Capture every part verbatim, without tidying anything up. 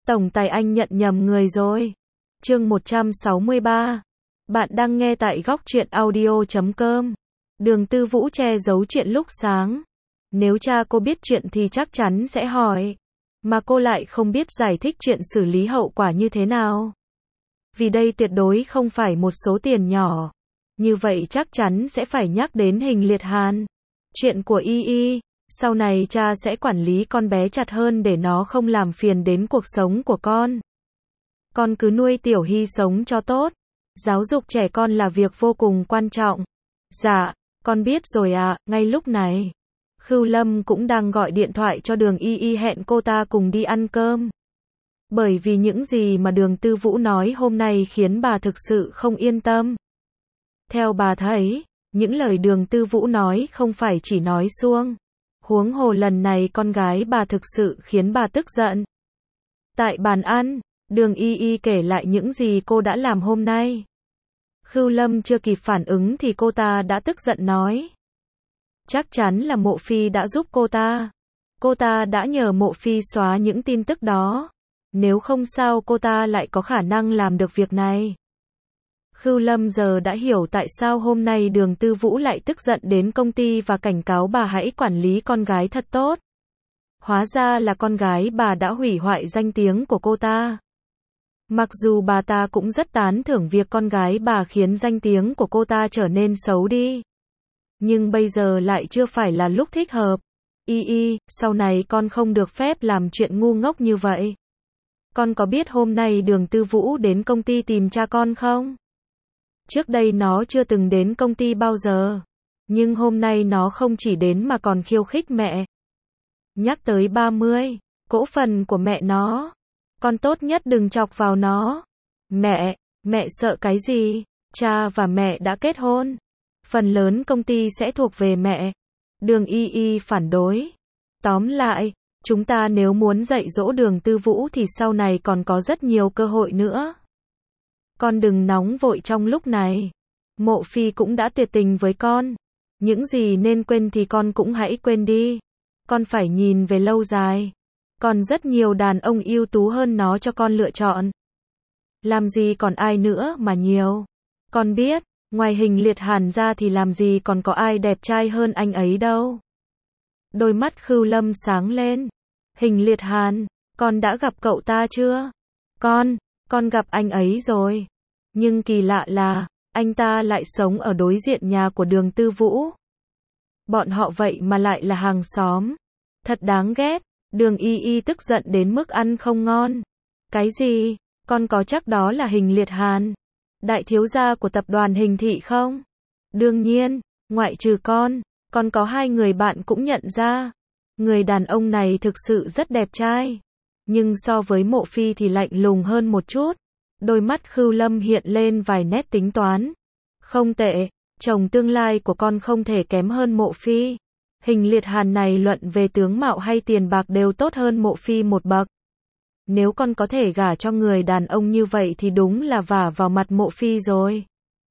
Tổng tài anh nhận nhầm người rồi. Chương một trăm sáu mươi ba. Bạn đang nghe tại góc truyện audio chấm com. Đường Tư Vũ che giấu chuyện lúc sáng. Nếu cha cô biết chuyện thì chắc chắn sẽ hỏi. Mà cô lại không biết giải thích chuyện xử lý hậu quả như thế nào. Vì đây tuyệt đối không phải một số tiền nhỏ. Như vậy chắc chắn sẽ phải nhắc đến Hình Liệt Hàn. Chuyện của Y Y. Sau này cha sẽ quản lý con bé chặt hơn để nó không làm phiền đến cuộc sống của con. Con cứ nuôi Tiểu Hy sống cho tốt. Giáo dục trẻ con là việc vô cùng quan trọng. Dạ, con biết rồi ạ. Ngay lúc này, Khưu Lâm cũng đang gọi điện thoại cho Đường Y Y hẹn cô ta cùng đi ăn cơm. Bởi vì những gì mà Đường Tư Vũ nói hôm nay khiến bà thực sự không yên tâm. Theo bà thấy, những lời Đường Tư Vũ nói không phải chỉ nói suông. Huống hồ lần này con gái bà thực sự khiến bà tức giận. Tại bàn ăn, Đường Y Y kể lại những gì cô đã làm hôm nay. Khưu Lâm chưa kịp phản ứng thì cô ta đã tức giận nói. Chắc chắn là Mộ Phi đã giúp cô ta. Cô ta đã nhờ Mộ Phi xóa những tin tức đó. Nếu không sao cô ta lại có khả năng làm được việc này. Khưu Lâm giờ đã hiểu tại sao hôm nay Đường Tư Vũ lại tức giận đến công ty và cảnh cáo bà hãy quản lý con gái thật tốt. Hóa ra là con gái bà đã hủy hoại danh tiếng của cô ta. Mặc dù bà ta cũng rất tán thưởng việc con gái bà khiến danh tiếng của cô ta trở nên xấu đi. Nhưng bây giờ lại chưa phải là lúc thích hợp. Y Y, sau này con không được phép làm chuyện ngu ngốc như vậy. Con có biết hôm nay Đường Tư Vũ đến công ty tìm cha con không? Trước đây nó chưa từng đến công ty bao giờ. Nhưng hôm nay nó không chỉ đến mà còn khiêu khích mẹ. Nhắc tới ba mươi, cổ phần của mẹ nó. Con tốt nhất đừng chọc vào nó. Mẹ, mẹ sợ cái gì? Cha và mẹ đã kết hôn. Phần lớn công ty sẽ thuộc về mẹ. Đường Y Y phản đối. Tóm lại, chúng ta nếu muốn dạy dỗ Đường Tư Vũ thì sau này còn có rất nhiều cơ hội nữa. Con đừng nóng vội trong lúc này. Mộ Phi cũng đã tuyệt tình với con. Những gì nên quên thì con cũng hãy quên đi. Con phải nhìn về lâu dài. Còn rất nhiều đàn ông ưu tú hơn nó cho con lựa chọn. Làm gì còn ai nữa mà nhiều. Con biết, ngoài Hình Liệt Hàn ra thì làm gì còn có ai đẹp trai hơn anh ấy đâu. Đôi mắt Khưu Lâm sáng lên. Hình Liệt Hàn, con đã gặp cậu ta chưa? Con, con gặp anh ấy rồi. Nhưng kỳ lạ là, anh ta lại sống ở đối diện nhà của Đường Tư Vũ. Bọn họ vậy mà lại là hàng xóm. Thật đáng ghét. Đường Y Y tức giận đến mức ăn không ngon. Cái gì? Con có chắc đó là Hình Liệt Hàn, đại thiếu gia của tập đoàn Hình Thị không? Đương nhiên, ngoại trừ con, con có hai người bạn cũng nhận ra. Người đàn ông này thực sự rất đẹp trai. Nhưng so với Mộ Phi thì lạnh lùng hơn một chút. Đôi mắt Khưu Lâm hiện lên vài nét tính toán. Không tệ, chồng tương lai của con không thể kém hơn Mộ Phi. Hình Liệt Hàn này luận về tướng mạo hay tiền bạc đều tốt hơn Mộ Phi một bậc. Nếu con có thể gả cho người đàn ông như vậy thì đúng là vả vào mặt Mộ Phi rồi.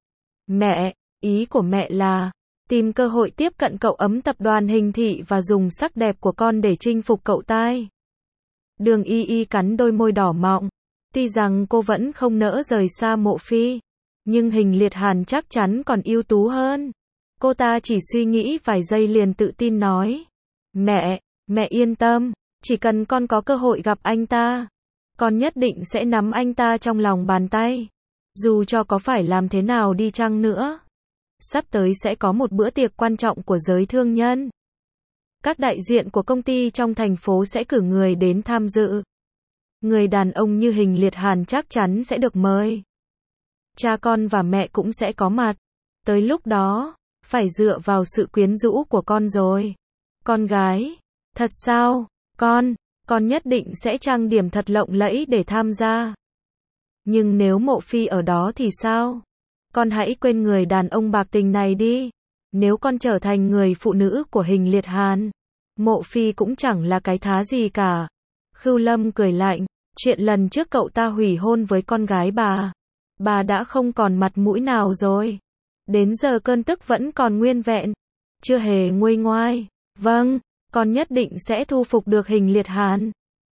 Mẹ, ý của mẹ là tìm cơ hội tiếp cận cậu ấm tập đoàn Hình Thị và dùng sắc đẹp của con để chinh phục cậu tai. Đường Y Y cắn đôi môi đỏ mọng. Tuy rằng cô vẫn không nỡ rời xa Mộ Phi, nhưng Hình Liệt Hàn chắc chắn còn ưu tú hơn. Cô ta chỉ suy nghĩ vài giây liền tự tin nói. Mẹ, mẹ yên tâm, chỉ cần con có cơ hội gặp anh ta, con nhất định sẽ nắm anh ta trong lòng bàn tay. Dù cho có phải làm thế nào đi chăng nữa. Sắp tới sẽ có một bữa tiệc quan trọng của giới thương nhân. Các đại diện của công ty trong thành phố sẽ cử người đến tham dự. Người đàn ông như Hình Liệt Hàn chắc chắn sẽ được mời. Cha con và mẹ cũng sẽ có mặt. Tới lúc đó, phải dựa vào sự quyến rũ của con rồi. Con gái, thật sao? Con, con nhất định sẽ trang điểm thật lộng lẫy để tham gia. Nhưng nếu Mộ Phi ở đó thì sao? Con hãy quên người đàn ông bạc tình này đi. Nếu con trở thành người phụ nữ của Hình Liệt Hàn, Mộ Phi cũng chẳng là cái thá gì cả. Khưu Lâm cười lạnh. Chuyện lần trước cậu ta hủy hôn với con gái bà. Bà đã không còn mặt mũi nào rồi. Đến giờ cơn tức vẫn còn nguyên vẹn. Chưa hề nguôi ngoai. Vâng, con nhất định sẽ thu phục được Hình Liệt Hàn.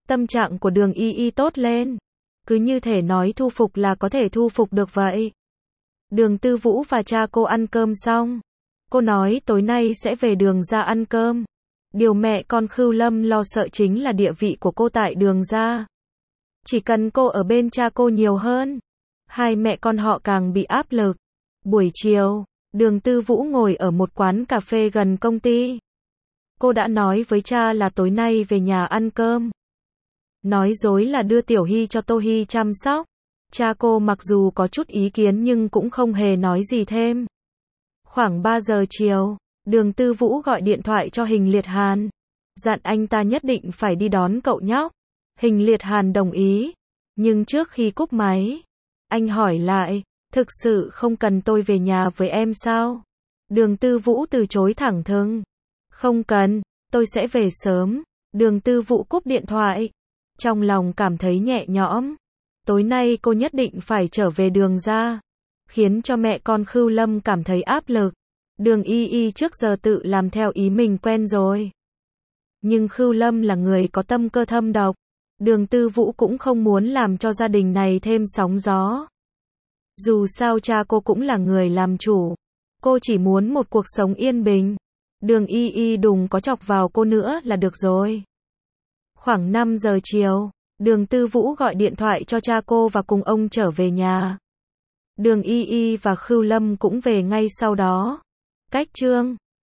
Tâm trạng của Đường Y Y tốt lên. Cứ như thể nói thu phục là có thể thu phục được vậy. Đường Tư Vũ và cha cô ăn cơm xong. Cô nói tối nay sẽ về Đường gia ăn cơm. Điều mẹ con Khưu Lâm lo sợ chính là địa vị của cô tại Đường gia. Chỉ cần cô ở bên cha cô nhiều hơn, hai mẹ con họ càng bị áp lực. Buổi chiều, Đường Tư Vũ ngồi ở một quán cà phê gần công ty. Cô đã nói với cha là tối nay về nhà ăn cơm. Nói dối là đưa Tiểu Hy cho Tô Hy chăm sóc. Cha cô mặc dù có chút ý kiến nhưng cũng không hề nói gì thêm. Khoảng ba giờ chiều, Đường Tư Vũ gọi điện thoại cho Hình Liệt Hàn, dặn anh ta nhất định phải đi đón cậu nhóc. Hình Liệt Hàn đồng ý, nhưng trước khi cúp máy, anh hỏi lại, thực sự không cần tôi về nhà với em sao? Đường Tư Vũ từ chối thẳng thừng, không cần, tôi sẽ về sớm. Đường Tư Vũ cúp điện thoại, trong lòng cảm thấy nhẹ nhõm. Tối nay cô nhất định phải trở về Đường gia, khiến cho mẹ con Khưu Lâm cảm thấy áp lực. Đường Y Y trước giờ tự làm theo ý mình quen rồi. Nhưng Khưu Lâm là người có tâm cơ thâm độc. Đường Tư Vũ cũng không muốn làm cho gia đình này thêm sóng gió. Dù sao cha cô cũng là người làm chủ. Cô chỉ muốn một cuộc sống yên bình. Đường Y Y đừng có chọc vào cô nữa là được rồi. Khoảng năm giờ chiều, Đường Tư Vũ gọi điện thoại cho cha cô và cùng ông trở về nhà. Đường Y Y và Khưu Lâm cũng về ngay sau đó. Cách chương